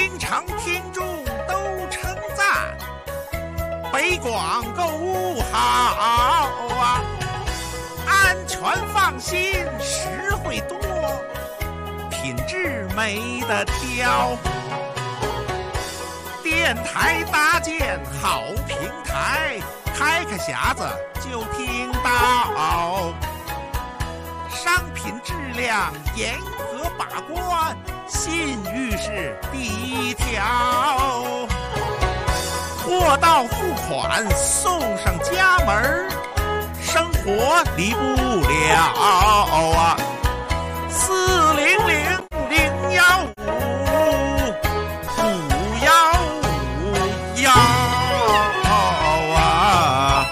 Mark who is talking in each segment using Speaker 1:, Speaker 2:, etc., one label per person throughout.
Speaker 1: 经常听众都称赞，北广购物好啊，安全放心，实惠多，品质没得挑。电台搭建好平台，开个匣子就听到，商品质量严格把关，信誉是第一条。货到付款送上家门，生活离不了啊！400-015-515啊！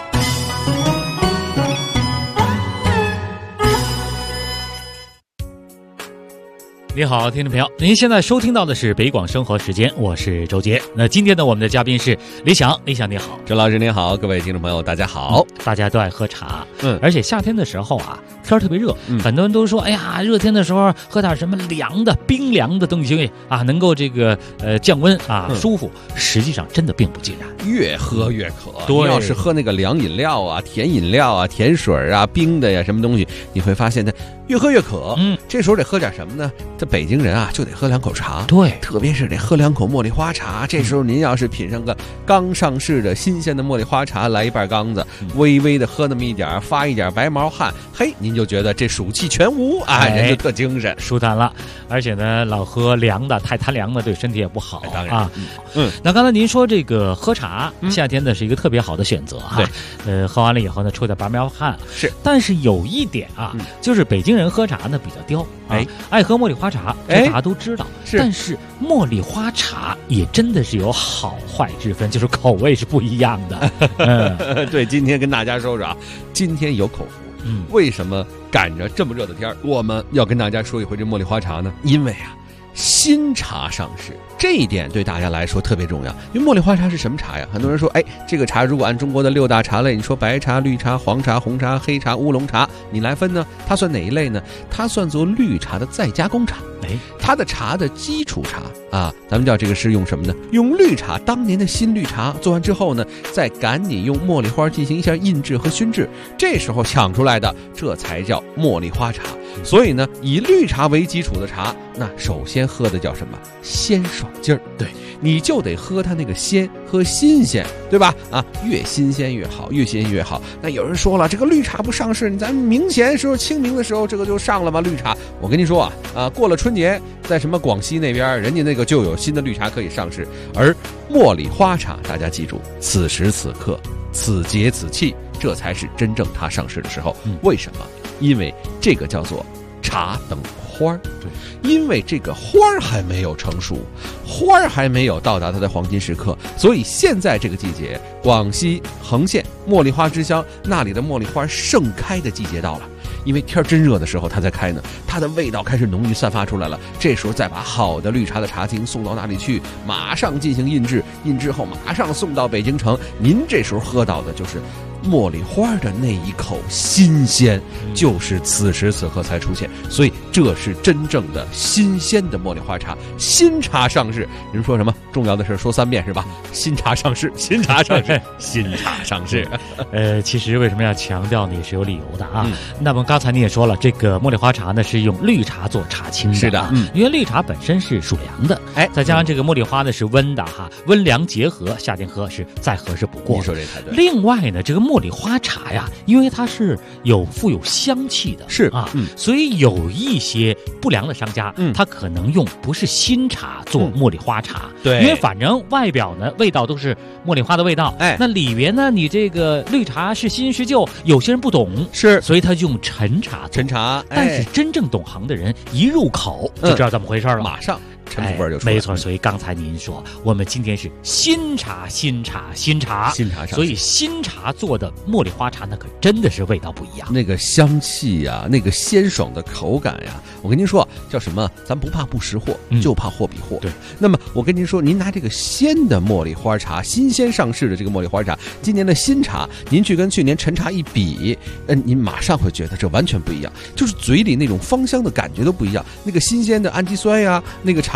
Speaker 2: 你好，听众朋友，您现在收听到的是北广生活时间，我是周杰。那今天呢，我们的嘉宾是李想，李想你好。
Speaker 3: 周老师您好，各位听众朋友大家好。
Speaker 2: 大家都爱喝茶，而且夏天的时候啊，天特别热，很多人都说，哎呀，热天的时候喝点什么凉的、冰凉的东西啊，能够这个降温啊，舒服。实际上真的并不尽然，
Speaker 3: 越喝越渴。
Speaker 2: 对，
Speaker 3: 你要是喝那个凉饮料啊、甜饮料啊、甜水啊、冰的呀什么东西，你会发现它越喝越渴。这时候得喝点什么呢？这北京人啊就得喝两口茶，
Speaker 2: 对，
Speaker 3: 特别是得喝两口茉莉花茶。这时候您要是品上个刚上市的新鲜的茉莉花茶，来一半缸子，微微的喝那么一点，发一点白毛汗，嘿，您就觉得这暑气全无啊，人就特精神，
Speaker 2: 舒坦了。而且呢，老喝凉的，太贪凉的对身体也不好。
Speaker 3: 当然
Speaker 2: 啊，那刚才您说这个喝茶，夏天呢是一个特别好的选择哈。
Speaker 3: 对，
Speaker 2: 喝完了以后呢，出点白毛汗
Speaker 3: 是。
Speaker 2: 但是有一点啊，就是北京人喝茶呢比较刁，爱喝茉莉花茶，这大家都知道。
Speaker 3: 是，
Speaker 2: 但是茉莉花茶也真的是有好坏之分，就是口味是不一样的。
Speaker 3: 对，今天跟大家说说啊，今天有口福。为什么赶着这么热的天我们要跟大家说一回这茉莉花茶呢？因为啊，新茶上市，这一点对大家来说特别重要。因为茉莉花茶是什么茶呀？很多人说，这个茶如果按中国的6大茶类，你说白茶、绿茶、黄茶、红茶、黑茶、乌龙茶，你来分呢，它算哪一类呢？它算作绿茶的再加工茶。它的茶的基础茶啊，咱们叫这个是用什么呢？用绿茶，当年的新绿茶做完之后呢，再赶紧用茉莉花进行一下印制和熏制，这时候抢出来的，这才叫茉莉花茶。所以呢，以绿茶为基础的茶，那首先喝的叫什么？鲜爽劲儿。对，你就得喝它那个鲜和新鲜，对吧？啊，越新鲜越好，越新鲜越好。那有人说了，这个绿茶不上市，咱明显时候清明的时候这个就上了吗？绿茶，我跟你说啊，过了春节，在什么广西那边，人家那个就有新的绿茶可以上市。而茉莉花茶，大家记住，此时此刻，此节此气，这才是真正它上市的时候。为什么？因为这个叫做茶等花儿。对，因为这个花儿还没有成熟，花儿还没有到达它的黄金时刻，所以现在这个季节，广西横县茉莉花之乡那里的茉莉花盛开的季节到了。因为天真热的时候它才开呢，它的味道开始浓郁散发出来了。这时候再把好的绿茶的茶青送到那里去，马上进行印制，印制后马上送到北京城，您这时候喝到的就是茉莉花的那一口新鲜，就是此时此刻才出现。所以这是真正的新鲜的茉莉花茶。新茶上市，您说什么重要的事说3遍是吧？新茶上市，新茶上市，新茶上市。
Speaker 2: 其实为什么要强调呢？也是有理由的啊。那么刚才你也说了，这个茉莉花茶呢是用绿茶做茶青的，
Speaker 3: 是的，
Speaker 2: 因为绿茶本身是属凉的，再加上这个茉莉花呢是温的哈，温凉结合，夏天喝是再合适不过。
Speaker 3: 你说这才对。
Speaker 2: 另外呢，这个茉莉花茶呀，因为它是富有香气的，
Speaker 3: 是
Speaker 2: 啊，所以有一些不良的商家，他可能用不是新茶做茉莉花茶，
Speaker 3: 对，
Speaker 2: 因为反正外表呢味道都是茉莉花的味道，那里边呢你这个绿茶是新是旧，有些人不懂，
Speaker 3: 是，
Speaker 2: 所以他就用陈茶，但是真正懂行的人一入口就知道怎么回事了，
Speaker 3: 马上陈腐味就出来了。
Speaker 2: 没错，所以刚才您说我们今天是新茶所以新茶做的茉莉花茶那可真的是味道不一样，
Speaker 3: 那个香气呀，那个鲜爽的口感呀，我跟您说叫什么？咱不怕不识货，就怕货比货。
Speaker 2: 对，
Speaker 3: 那么我跟您说，您拿这个鲜的茉莉花茶，新鲜上市的这个茉莉花茶，今年的新茶，您去跟去年陈茶一比，您马上会觉得这完全不一样，就是嘴里那种芳香的感觉都不一样。那个新鲜的氨基酸呀，那个茶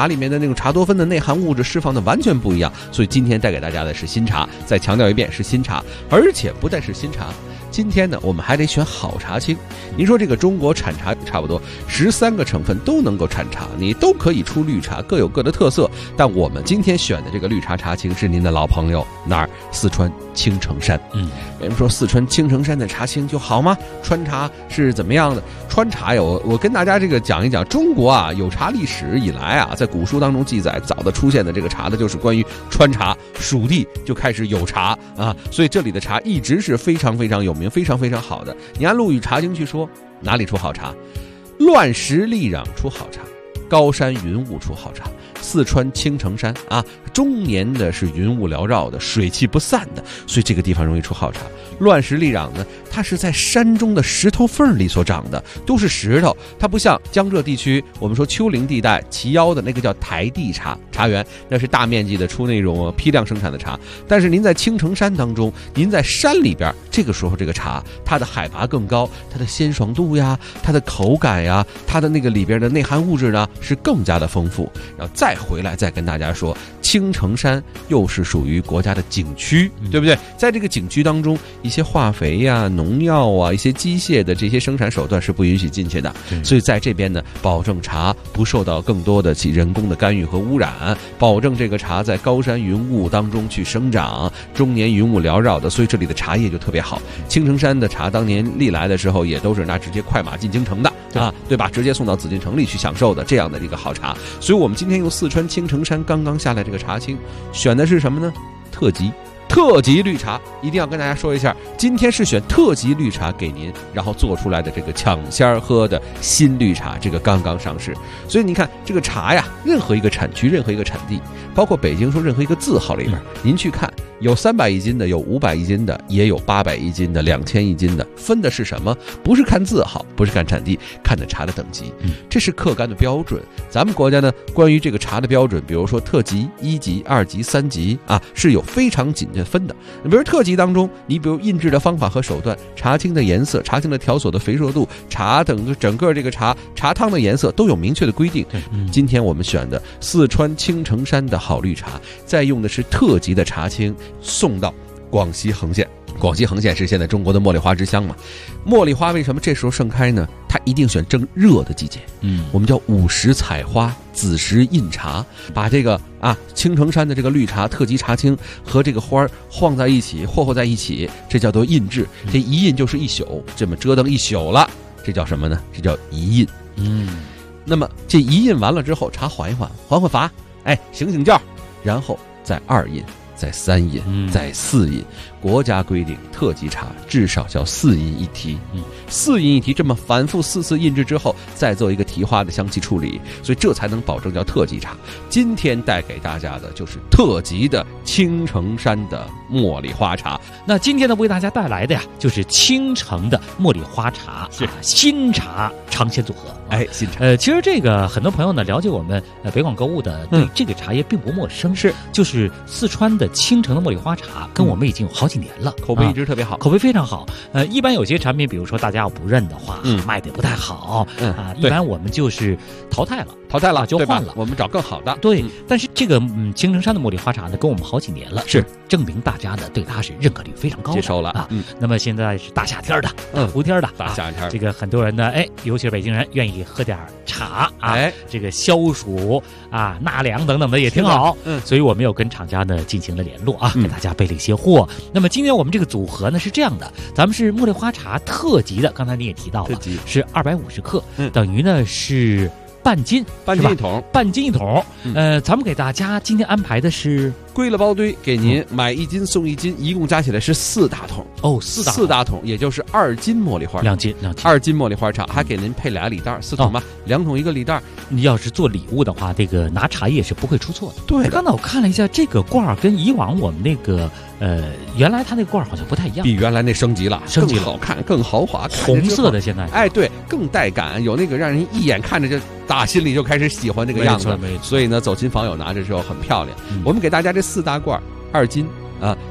Speaker 3: 茶里面的那种茶多酚的内含物质释放的完全不一样。所以今天带给大家的是新茶，再强调一遍是新茶，而且不但是新茶。今天呢，我们还得选好茶青。您说这个中国产茶差不多13个成分都能够产茶，你都可以出绿茶，各有各的特色。但我们今天选的这个绿茶茶青是您的老朋友哪儿？四川青城山。为什么说四川青城山的茶青就好吗？川茶是怎么样的？川茶呀，我跟大家这个讲一讲，中国啊有茶历史以来啊，在古书当中记载，早的出现的这个茶的就是关于川茶，蜀地就开始有茶啊，所以这里的茶一直是非常非常有名，非常非常好的。你按陆羽茶经去说，哪里出好茶？乱石砾壤出好茶，高山云雾出好茶。四川青城山啊，终年的是云雾缭绕的，水汽不散的，所以这个地方容易出好茶。乱石砾壤呢，它是在山中的石头缝里所长的，都是石头，它不像江浙地区我们说丘陵地带齐腰的那个叫台地茶园，那是大面积的出那种批量生产的茶。但是您在青城山当中，您在山里边，这个时候这个茶它的海拔更高，它的鲜爽度呀，它的口感呀，它的那个里边的内含物质呢是更加的丰富。然后再回来再跟大家说，青城山又是属于国家的景区，对不对？在这个景区当中，一些化肥呀、农药啊、一些机械的这些生产手段是不允许进去的，所以在这边呢，保证茶不受到更多的人工的干预和污染，保证这个茶在高山云雾当中去生长，终年云雾缭绕的，所以这里的茶叶就特别好。青城山的茶当年历来的时候，也都是直接快马进京城的啊，对吧？直接送到紫禁城里去享受的这样的一个好茶。所以我们今天用四川青城山刚刚下来这个茶青，选的是什么呢？特级绿茶，一定要跟大家说一下，今天是选特级绿茶给您，然后做出来的这个抢先喝的新绿茶，这个刚刚上市。所以你看这个茶呀，任何一个产区，任何一个产地，包括北京说任何一个字号里边，您去看，有300一斤的，有500一斤的，也有800一斤的，2000一斤的，分的是什么？不是看字号，不是看产地，看的茶的等级，这是客观的标准。咱们国家呢，关于这个茶的标准，比如说特级、1级、2级、3级啊，是有非常紧的分的。比如特级当中，你比如印制的方法和手段，茶青的颜色，茶青的条索的肥硕度，茶等整个这个茶汤的颜色都有明确的规定。今天我们选的四川青城山的好绿茶，再用的是特级的茶青，送到广西横县。广西横县是现在中国的茉莉花之乡嘛，茉莉花为什么这时候盛开呢？它一定选正热的季节。我们叫午时采花，子时印茶，把这个青城山的这个绿茶特级茶青和这个花晃在一起，霍在一起，这叫做印制。这一印就是一宿，这么折腾一宿了，这叫什么呢？这叫一印。那么这一印完了之后，茶缓一缓，缓乏，醒觉，然后再2印，再3印，再4印。国家规定特级茶至少叫4印一提，4印一提，这么反复4次印制之后，再做一个提花的香气处理，所以这才能保证叫特级茶。今天带给大家的就是特级的青城山的茉莉花茶。
Speaker 2: 那今天呢，为大家带来的呀，就是青城的茉莉花茶，新茶尝鲜组合。
Speaker 3: 新茶。
Speaker 2: 其实这个很多朋友呢，了解我们北广购物的，对这个茶叶并不陌生。就是四川的青城的茉莉花茶，跟我们已经有好几年了，
Speaker 3: 口碑一直特别好，
Speaker 2: 口碑非常好。一般有些产品，比如说大家要不认的话，卖的不太好，一般我们就是淘汰了就换了，
Speaker 3: 我们找更好的。
Speaker 2: 对，但是这个青城山的茉莉花茶呢，跟我们好几年了，
Speaker 3: 是
Speaker 2: 证明大家呢对它是认可率非常高的，
Speaker 3: 接受了
Speaker 2: 那么现在是大夏天的，大伏天的，
Speaker 3: 大夏天，
Speaker 2: 这个很多人呢，尤其是北京人愿意喝点茶这个消暑纳凉等等的也挺好。所以我们又跟厂家呢进行了联络给大家备了一些货。那么今天我们这个组合呢是这样的，咱们是茉莉花茶特级的，刚才你也提到了，是250克，等于呢是半斤一桶。咱们给大家今天安排的是
Speaker 3: 归了包堆，给您买1斤送1斤，一共加起来是4大桶。4大桶，也就是2斤茉莉花，2斤茉莉花茶，还给您配2礼袋，4桶吧，2桶1个礼袋。
Speaker 2: 你要是做礼物的话，这个拿茶叶是不会出错的。
Speaker 3: 对，
Speaker 2: 刚才我看了一下这个罐儿，跟以往我们那个原来它那个罐儿好像不太一样，
Speaker 3: 比原来那升级了，更好看，更豪华，
Speaker 2: 红色的现在。
Speaker 3: 对，更带感，有那个让人一眼看着就打心里就开始喜欢这个样子。所以呢，走亲访友拿着之后很漂亮。我们给大家这4大罐2斤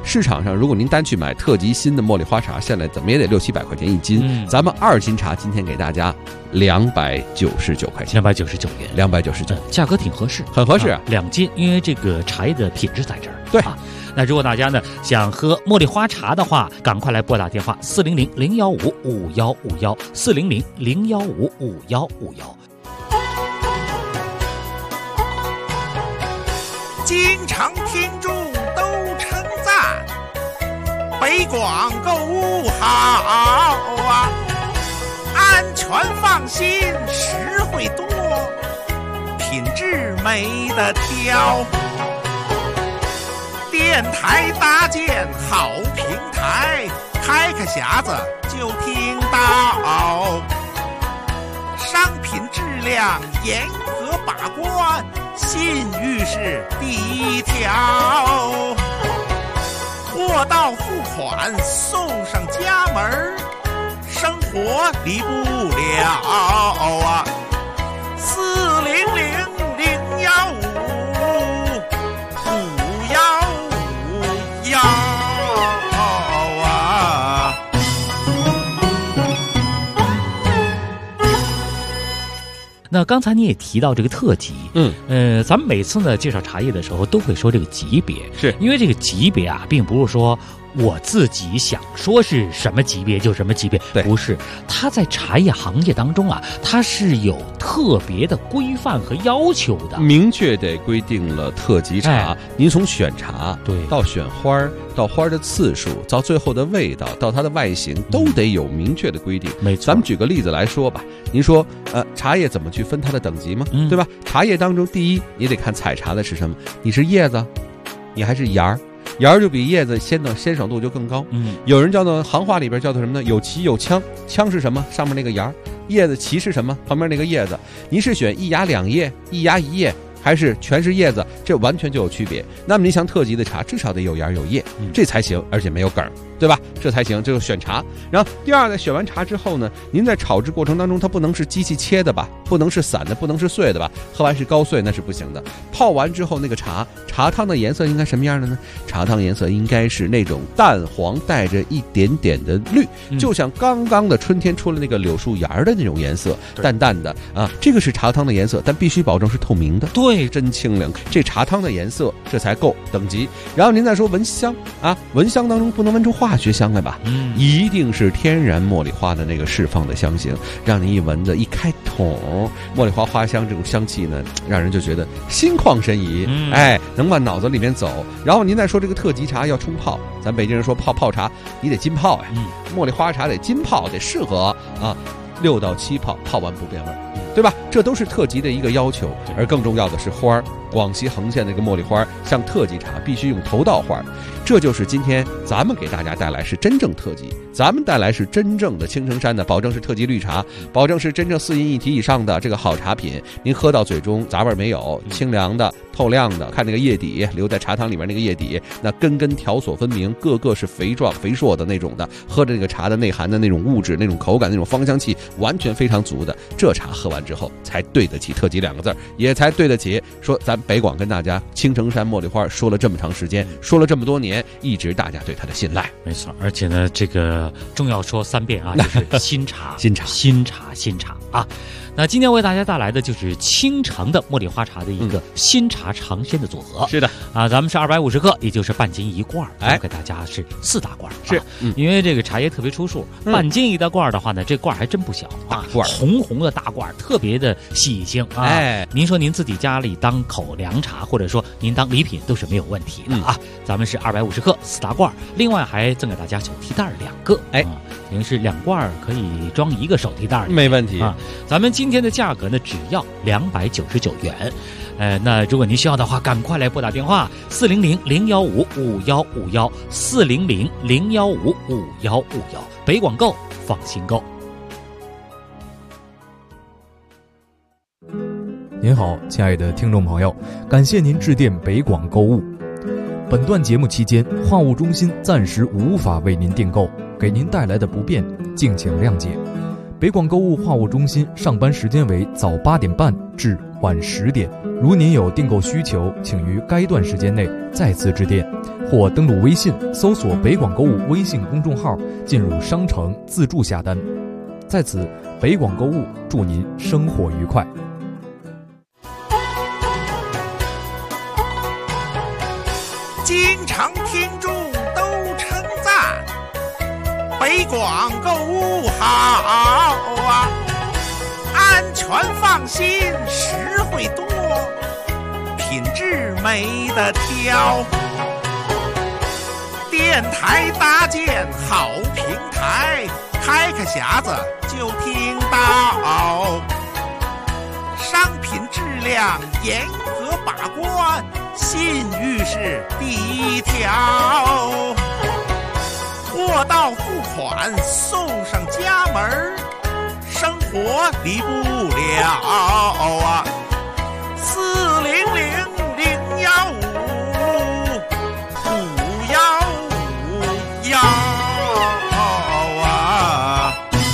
Speaker 3: 市场上如果您单去买特级新的茉莉花茶，现在怎么也得600-700块钱一斤，咱们2斤茶今天给大家299块钱
Speaker 2: ，299元
Speaker 3: ，299，
Speaker 2: 价格挺合适，
Speaker 3: 很合适啊
Speaker 2: ，2斤，因为这个茶叶的品质在这儿。
Speaker 3: 对
Speaker 2: 啊，那如果大家呢想喝茉莉花茶的话，赶快来拨打电话400-015-5151，400-015-5151。
Speaker 1: 经常听众都称赞北广购物好啊，安全放心，实惠多，品质没得挑。电台搭建好平台，开个匣子就听到，商品质量严格把关，信誉是第一条，货到付款送上家门，生活离不了啊！400-015-5151啊！
Speaker 2: 那刚才你也提到这个特级，咱们每次呢介绍茶叶的时候都会说这个级别，
Speaker 3: 是
Speaker 2: 因为这个级别啊，并不是说我自己想说是什么级别就什么级别，
Speaker 3: 对，
Speaker 2: 不是，它在茶叶行业当中啊，它是有特别的规范和要求的，
Speaker 3: 明确地规定了特级茶，您从选茶
Speaker 2: 对
Speaker 3: 到选花儿，到花的次数，到最后的味道，到它的外形，都得有明确的规定。
Speaker 2: 没错，
Speaker 3: 咱们举个例子来说吧，您说茶叶怎么去分它的等级吗？对吧？茶叶当中，第一你得看采茶的是什么，你是叶子，你还是芽儿。芽儿就比叶子鲜爽度就更高。有人叫做行话里边叫做什么呢？有旗有腔，腔是什么？上面那个芽儿。叶子旗是什么？旁边那个叶子。您是选一芽两叶，一芽一叶，还是全是叶子？这完全就有区别。那么你想特级的茶，至少得有芽有叶，这才行，而且没有梗，对吧？这才行，这就选茶。然后第二呢，选完茶之后呢，您在炒制过程当中，它不能是机器切的吧，不能是散的，不能是碎的吧，喝完是高碎那是不行的。泡完之后那个茶汤的颜色应该什么样的呢？茶汤颜色应该是那种淡黄带着一点点的绿，就像刚刚的春天出了那个柳树芽的那种颜色，淡淡的啊，这个是茶汤的颜色，但必须保证是透明的，对，真清凉，这茶汤的颜色这才够等级。然后您再说闻香啊，闻香当中不能闻出化学香来吧，一定是天然茉莉花的那个释放的香型，让你一闻着一开桶，茉莉花花香这种香气呢，让人就觉得心旷神怡，能往脑子里面走。然后您再说这个特级茶要冲泡，咱北京人说泡茶，你得浸泡呀，茉莉花茶得浸泡，得适合啊，6到7泡，泡完不变味，对吧？这都是特级的一个要求。而更重要的是花儿，广西横县那个茉莉花，像特级茶必须用头道花，这就是今天咱们给大家带来是真正特级，咱们带来是真正的青城山的，保证是特级绿茶，保证是真正4银一体以上的这个好茶品，您喝到嘴中杂味没有，清凉的透亮的，看那个叶底留在茶汤里面那个叶底，那根条索分明，个个是肥壮肥硕的那种的，喝着这个茶的内涵的那种物质，那种口感，那种芳香气完全非常足的，这茶喝完之后才对得起特级2个字，也才对得起说咱北广跟大家青城山茉莉花说了这么长时间，说了这么多年，一直大家对它的信赖。
Speaker 2: 没错，而且呢这个重要说3遍啊，就是新茶新茶啊。那今天为大家带来的就是青城的茉莉花茶的一个新茶尝鲜的组合。
Speaker 3: 是的
Speaker 2: 啊，咱们是250克，也就是半斤1罐，给大家是4大罐。
Speaker 3: 是，
Speaker 2: 因为这个茶叶特别出数，半斤1大罐的话呢，这罐还真不小啊，红红的大罐，特别的喜庆啊。您说您自己家里当口粮茶，或者说您当礼品都是没有问题的啊。咱们是250克4大罐，另外还赠给大家手提袋2个，等于是2罐可以装1个手提袋，
Speaker 3: 没问题
Speaker 2: 啊。咱们今天的价格呢，只要299元。那如果您需要的话，赶快来拨打电话400-015-5151，400-015-5151，北广购，放心购。
Speaker 4: 您好，亲爱的听众朋友，感谢您致电北广购物。本段节目期间，话务中心暂时无法为您订购，给您带来的不便，敬请谅解。北广购物话务中心上班时间为早8点半至晚10点，如您有订购需求，请于该段时间内再次致电， 或登录微信搜索北广购物微信公众号，进入商城自助下单。在此，北广购物祝您生活愉快。
Speaker 1: 经常听众都称赞北广购物好啊，安全放心，实惠多，品质没得挑。电台搭建好平台，开匣子就听到，商品质量严格把关，信誉是第一条。货到付款送上家门，生活离不了啊！400-015-515啊！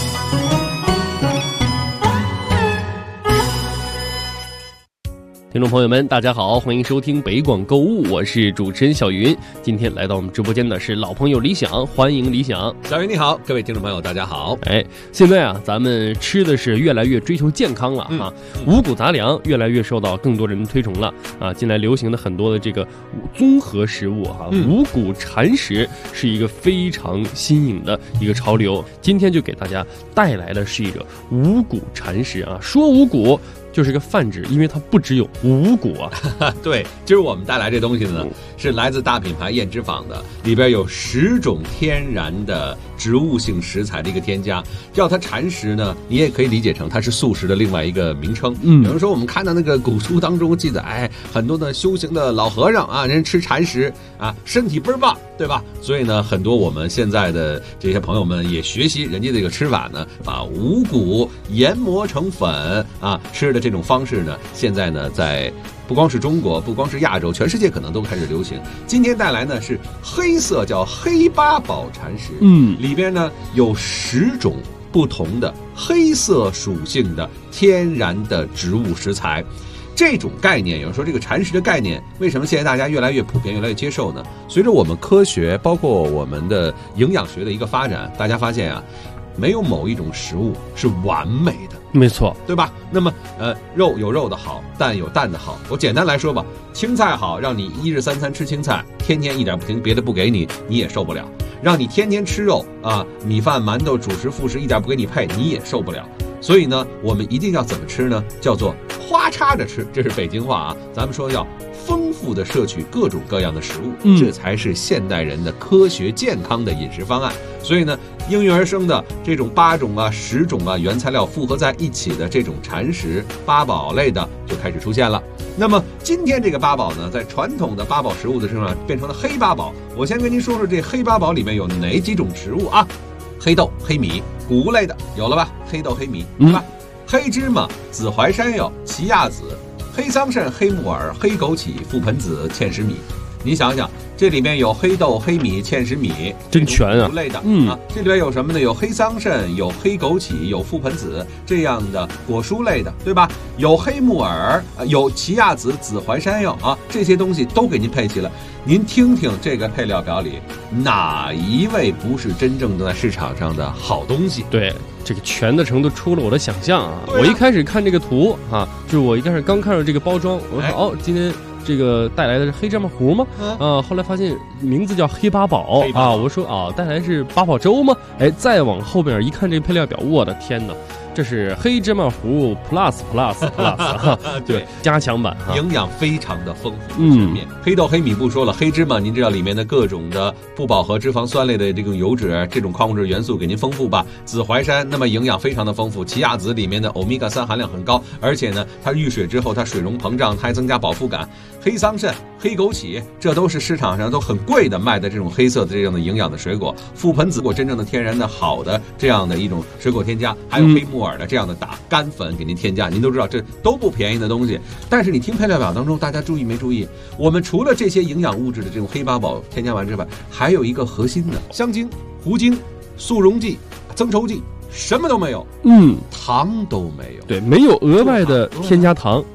Speaker 5: 听众朋友们，大家好，欢迎收听北广购物，我是主持人小云。今天来到我们直播间的是老朋友李想，欢迎李想。
Speaker 3: 小云你好，各位听众朋友大家好。
Speaker 5: 现在啊，咱们吃的是越来越追求健康了啊，五谷杂粮越来越受到更多人推崇了啊。近来流行的很多的这个综合食物哈，五谷禅食是一个非常新颖的一个潮流。今天就给大家带来的是一个五谷禅食啊，说五谷就是个泛指，因为它不只有五谷啊。
Speaker 3: 对，今儿我们带来这东西呢，是来自大品牌燕之坊的，里边有10种天然的植物性食材的一个添加。叫它禅食呢，你也可以理解成它是素食的另外一个名称。比如说我们看到那个古书当中记载，很多的修行的老和尚啊，人吃禅食啊，身体倍儿棒，对吧？所以呢，很多我们现在的这些朋友们也学习人家这个吃法呢，把五谷研磨成粉啊，吃的这种方式呢，现在呢，在不光是中国，不光是亚洲，全世界可能都开始流行。今天带来呢是黑色，叫黑八宝禅食，里边呢有10种不同的黑色属性的天然的植物食材。这种概念，有人说这个禅食的概念，为什么现在大家越来越普遍，越来越接受呢？随着我们科学，包括我们的营养学的一个发展，大家发现啊，没有某一种食物是完美的。
Speaker 5: 没错，
Speaker 3: 对吧？那么肉有肉的好，蛋有蛋的好。我简单来说吧，青菜好，让你1日3餐吃青菜，天天一点不停，别的不给你，你也受不了。让你天天吃肉啊，米饭馒头主食副食一点不给你配，你也受不了。所以呢，我们一定要怎么吃呢？叫做花插着吃，这是北京话啊。咱们说要丰富的摄取各种各样的食物，这才是现代人的科学健康的饮食方案。所以呢，应运而生的这种8种啊、10种啊原材料复合在一起的这种禅食八宝类的就开始出现了。那么今天这个八宝呢，在传统的八宝食物的身上变成了黑八宝。我先跟您说说这黑八宝里面有哪几种植物啊？黑豆、黑米，谷物类的有了吧？黑豆、黑米，对吧？黑芝麻、紫淮山药、奇亚籽、黑桑葚、黑木耳、黑枸杞、覆盆子、芡实米。你想想，这里面有黑豆、黑米、芡实米，
Speaker 5: 真全啊！
Speaker 3: 谷类的这里边有什么呢？有黑桑葚，有黑枸杞，有覆盆子这样的果蔬类的，对吧？有黑木耳，有奇亚籽、紫淮山药啊，这些东西都给您配齐了。您听听这个配料表里，哪一位不是真正的在市场上的好东西？
Speaker 5: 对，这个全的程度出了我的想象啊！我一开始看这个图啊，就是我一开始刚看到这个包装，我说今天这个带来的是黑芝麻糊吗？后来发现名字叫黑八宝啊，我说带来是八宝粥吗？再往后边一看这个配料表，我的天哪！这是黑芝麻糊 plus 对，加强版哈，
Speaker 3: 营养非常的丰富全面。黑豆黑米不说了，黑芝麻您知道里面的各种的不饱和脂肪酸类的这种油脂，这种矿物质元素给您丰富吧。紫淮山那么营养非常的丰富，奇亚籽里面的欧米伽3含量很高，而且呢它遇水之后它水溶膨胀，它还增加饱腹感。黑桑葚、黑枸杞，这都是市场上都很贵的卖的这种黑色的这样的营养的水果。覆盆子果真正的天然的好的这样的一种水果添加，还有黑木耳的这样的打干粉给您添加，您都知道这都不便宜的东西。但是你听配料表当中，大家注意没注意？我们除了这些营养物质的这种黑八宝添加完之外，还有一个核心的香精、糊精、速溶剂、增稠剂。什么都没有，糖都没有，
Speaker 5: 对，没有额外的添加糖，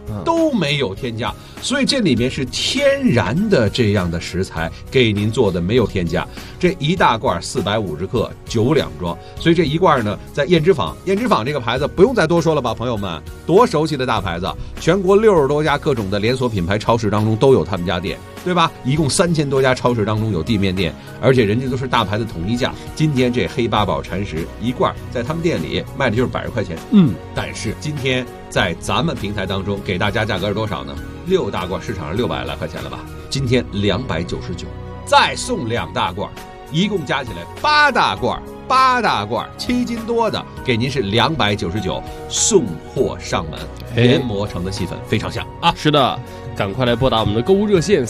Speaker 3: 都没有添加，所以这里面是天然的这样的食材给您做的，没有添加。这一大罐450克，9两装，所以这一罐呢，在燕之坊这个牌子不用再多说了吧，朋友们，多熟悉的大牌子，全国60多家各种的连锁品牌超市当中都有他们家店，对吧？一共3000多家超市当中有地面店，而且人家都是大牌的统一价。今天这黑八宝禅石一罐在他们店里卖的就是100块钱，但是今天在咱们平台当中给大家价格是多少呢？6大罐市场上600来块钱了吧，今天299，再送2大罐，一共加起来8大罐7斤多的，给您是299，送货上门，研磨成的细粉非常香啊！
Speaker 5: 是的，赶快来拨打我们的购物热线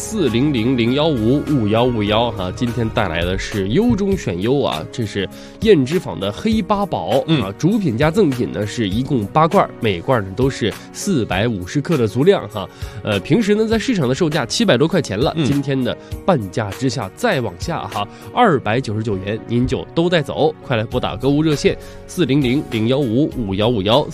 Speaker 5: 400-015-5151哈！今天带来的是优中选优啊，这是燕之坊的黑八宝啊，主品加赠品呢是一共8罐，每罐呢都是450克的足量哈。平时呢在市场的售价700多块钱了，今天的半价之下再往下哈，299元您就都带走，快来拨打购物热线400-015-5151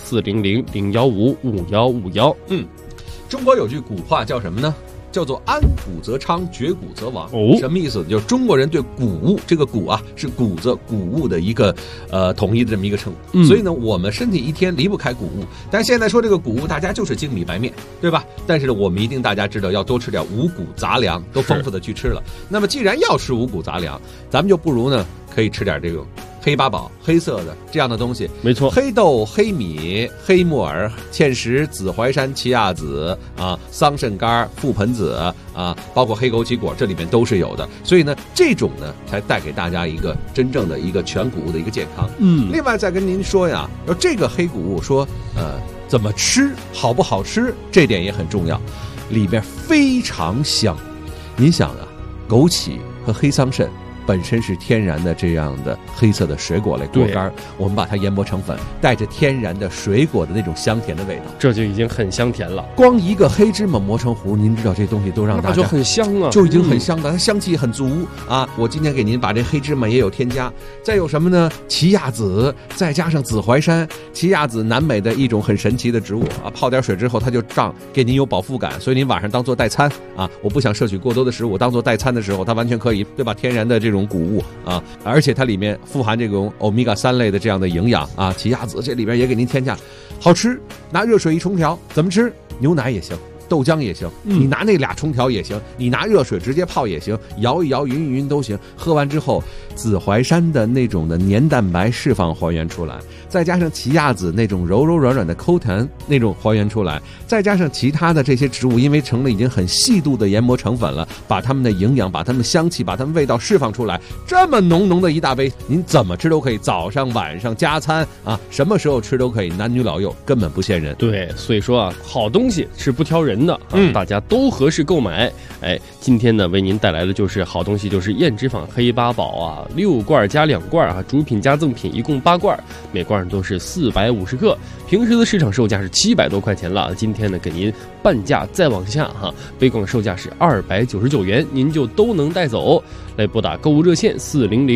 Speaker 5: 400-015-5151。
Speaker 3: 中国有句古话叫什么呢？叫做安谷则昌，绝谷则亡。什么意思？就是中国人对谷物，这个谷啊是谷子谷物的一个统一的这么一个称。所以呢，我们身体一天离不开谷物。但现在说这个谷物，大家就是精米白面，对吧？但是呢，我们一定大家知道要多吃点五谷杂粮，都丰富的去吃了。那么既然要吃五谷杂粮，咱们就不如呢可以吃点这种黑八宝，黑色的这样的东西，
Speaker 5: 没错，
Speaker 3: 黑豆、黑米、黑木耳、芡实、紫淮山、奇亚籽啊、桑葚干、覆盆子啊，包括黑枸杞果，这里面都是有的。所以呢，这种呢才带给大家一个真正的一个全谷物的一个健康。另外再跟您说呀，要这个黑谷物说怎么吃，好不好吃，这点也很重要，里边非常香。您想啊，枸杞和黑桑葚本身是天然的这样的黑色的水果类果干，我们把它研磨成粉，带着天然的水果的那种香甜的味道，
Speaker 5: 这就已经很香甜了。
Speaker 3: 光一个黑芝麻磨成糊，您知道这东西都让大家
Speaker 5: 那就很香啊，
Speaker 3: 就已经很香了，它香气很足啊。我今天给您把这黑芝麻也有添加，再有什么呢？奇亚籽，再加上紫淮山。奇亚籽南美的一种很神奇的植物啊，泡点水之后它就胀，给您有饱腹感，所以您晚上当做代餐啊。我不想摄取过多的食物，当做代餐的时候，它完全可以，对吧？天然的这种谷物啊，而且它里面富含这种欧米伽3类的这样的营养啊，奇亚籽这里边也给您添加，好吃。拿热水一冲调，怎么吃？牛奶也行，豆浆也行，你拿那俩冲调也行，你拿热水直接泡也行，摇一摇匀一匀都行。喝完之后，紫淮山的那种的黏蛋白释放还原出来，再加上奇亚籽那种柔柔软软的抠弹那种还原出来，再加上其他的这些植物，因为成了已经很细度的研磨成粉了，把它们的营养，把它们的香气，把它们味道释放出来，这么浓浓的一大杯，您怎么吃都可以，早上晚上加餐啊，什么时候吃都可以，男女老幼根本不限人。
Speaker 5: 对，所以说啊，好东西是不挑人的啊，大家都合适购买。哎，今天呢为您带来的就是好东西，就是燕之坊黑八宝啊，6罐加2罐啊，主品加赠品一共8罐，每罐都是450克，平时的市场售价是700多块钱了，今天呢给您半价再往下哈，北广售价是299元，您就都能带走。来拨打购物热线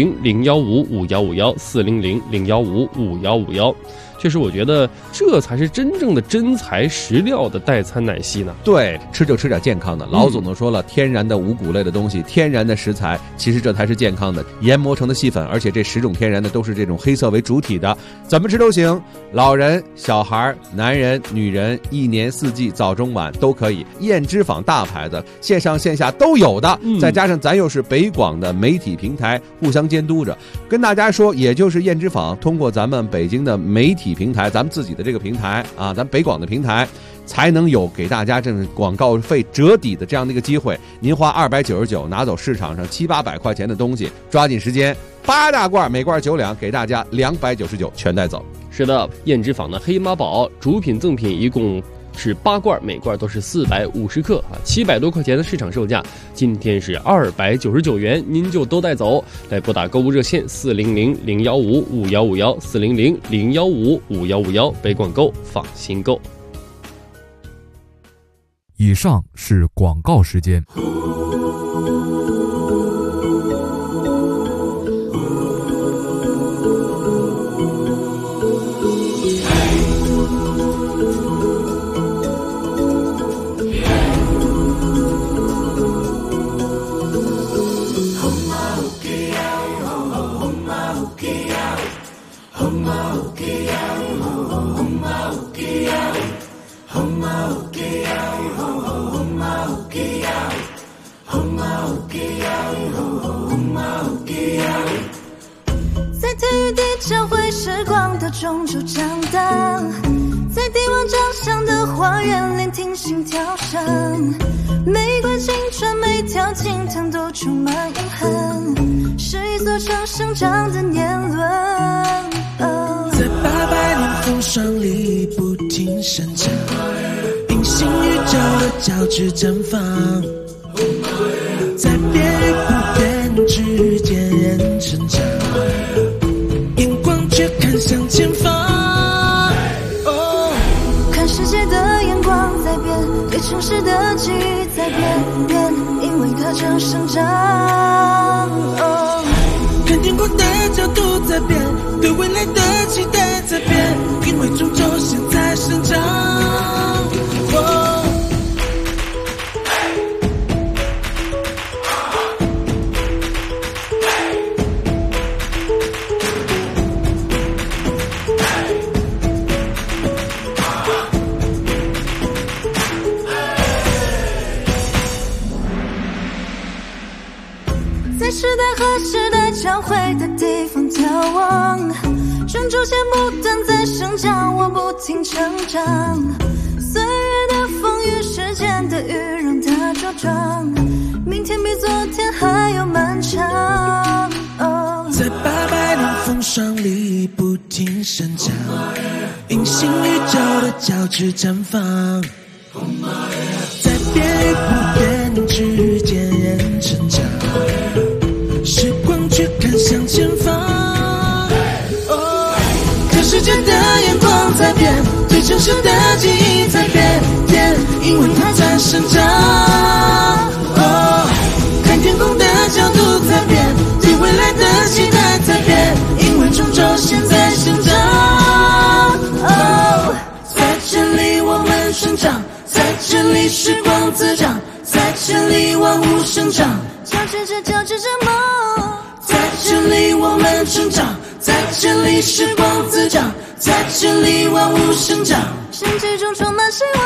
Speaker 5: 400-015-5151 400-015-5151。确实我觉得这才是真正的真材实料的代餐奶昔呢。
Speaker 3: 对，吃就吃点健康的。老总都说了，天然的五谷类的东西，天然的食材，其实这才是健康的，研磨成的细粉，而且这10种天然的都是这种黑色为主体的，怎么吃都行，老人、小孩、男人、女人，一年四季早中晚都可以。燕之坊大牌子，线上线下都有的，再加上咱又是北广的媒体平台，互相监督着，跟大家说，也就是燕之坊通过咱们北京的媒体平台，咱们自己的这个平台啊，咱北广的平台，才能有给大家这种广告费折抵的这样的一个机会。您花299拿走市场上700-800块钱的东西，抓紧时间，8大罐，每罐9两，给大家299全带走。
Speaker 5: 是的，燕之坊的黑妈宝主品赠品一共是8罐，每罐都是450克啊，700多块钱的市场售价，今天是299元，您就都带走。来拨打购物热线400-015-5151 400-015-5151，北广购，放心购。
Speaker 4: 以上是广告时间。
Speaker 6: 在体育地交汇时光的中州长大，在帝王长相的花园聆听心跳声，每块青春每条青藤都充满遗憾，是一座城生长的年轮。
Speaker 7: 在800年风霜里不停生长，平行宇宙的交织绽放，在变与不变之间人成长，眼光却看向前方。
Speaker 6: 看世界的眼光在变，对城市的记忆在变，因为它正生长。
Speaker 7: 看天空的角度在变，对未来的期待在变，因为终究现在生长。
Speaker 6: 在时代和时代交汇的地方眺望，专注些不断在生长，我不停成长。岁月的风雨，时间的雨，让它茁壮，明天比昨天还要漫长。
Speaker 7: 在800年风霜里不停生长，平行宇宙的交织绽放，在变与不变之间人成长，时光却看向前方。看世界的眼光在变，对城市的记忆在变，因为它在生长。看天空的角度在变，对未来的期待在变，因为终究现在生长。在这里我们生长，在这里时光滋长，在这里万物生长，
Speaker 6: 交织着梦。
Speaker 7: 在这里我们成长，在这里时光滋长，在这里万物生长，
Speaker 6: 生气中充满希望。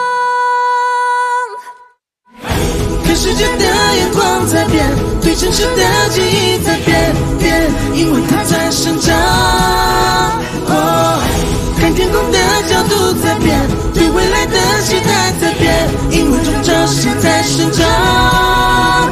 Speaker 7: 看世界的眼光在变，对城市的记忆在变，因为它在生长。看天空的角度在变，对未来的期待在变，因为终究现在生长。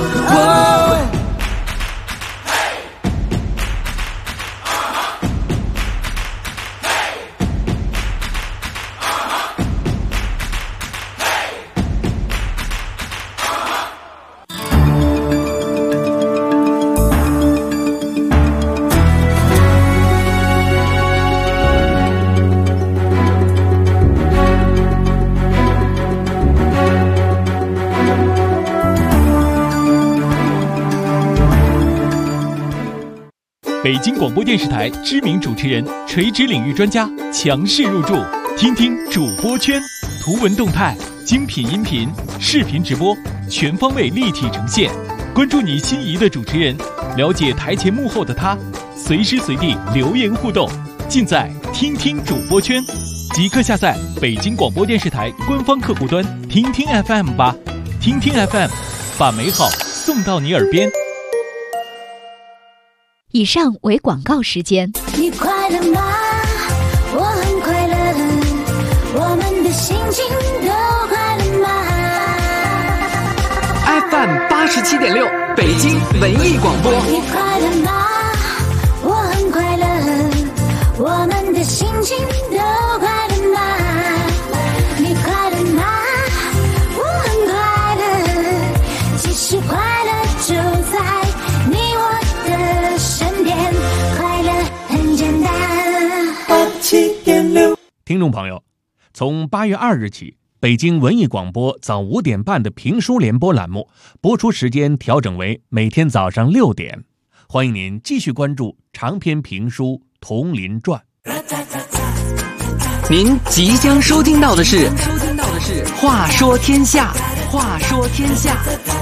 Speaker 8: 北京广播电视台知名主持人、垂直领域专家强势入驻，听听主播圈，图文动态、精品音频、视频直播，全方位立体呈现。关注你心仪的主持人，了解台前幕后的他，随时随地留言互动，尽在听听主播圈。即刻下载北京广播电视台官方客户端听听 FM 吧，听听 FM， 把美好送到你耳边。
Speaker 9: 以上为广告时间。
Speaker 6: 你快乐吗？我很快乐，我们的心情都快乐吗？
Speaker 10: FM 87.6，北京文艺广播。
Speaker 6: 你快乐吗？我很快乐，我们的心情都快乐吗？你快乐吗？我很快乐，其实快乐就在你我的身边，快乐很简单。
Speaker 7: 87.6，
Speaker 11: 听众朋友，从8月2日起，北京文艺广播早5点半的评书联播栏目播出时间调整为每天早上6点，欢迎您继续关注长篇评书《铜林传》。
Speaker 10: 您即将收听到的是《话说天下》，话说天下。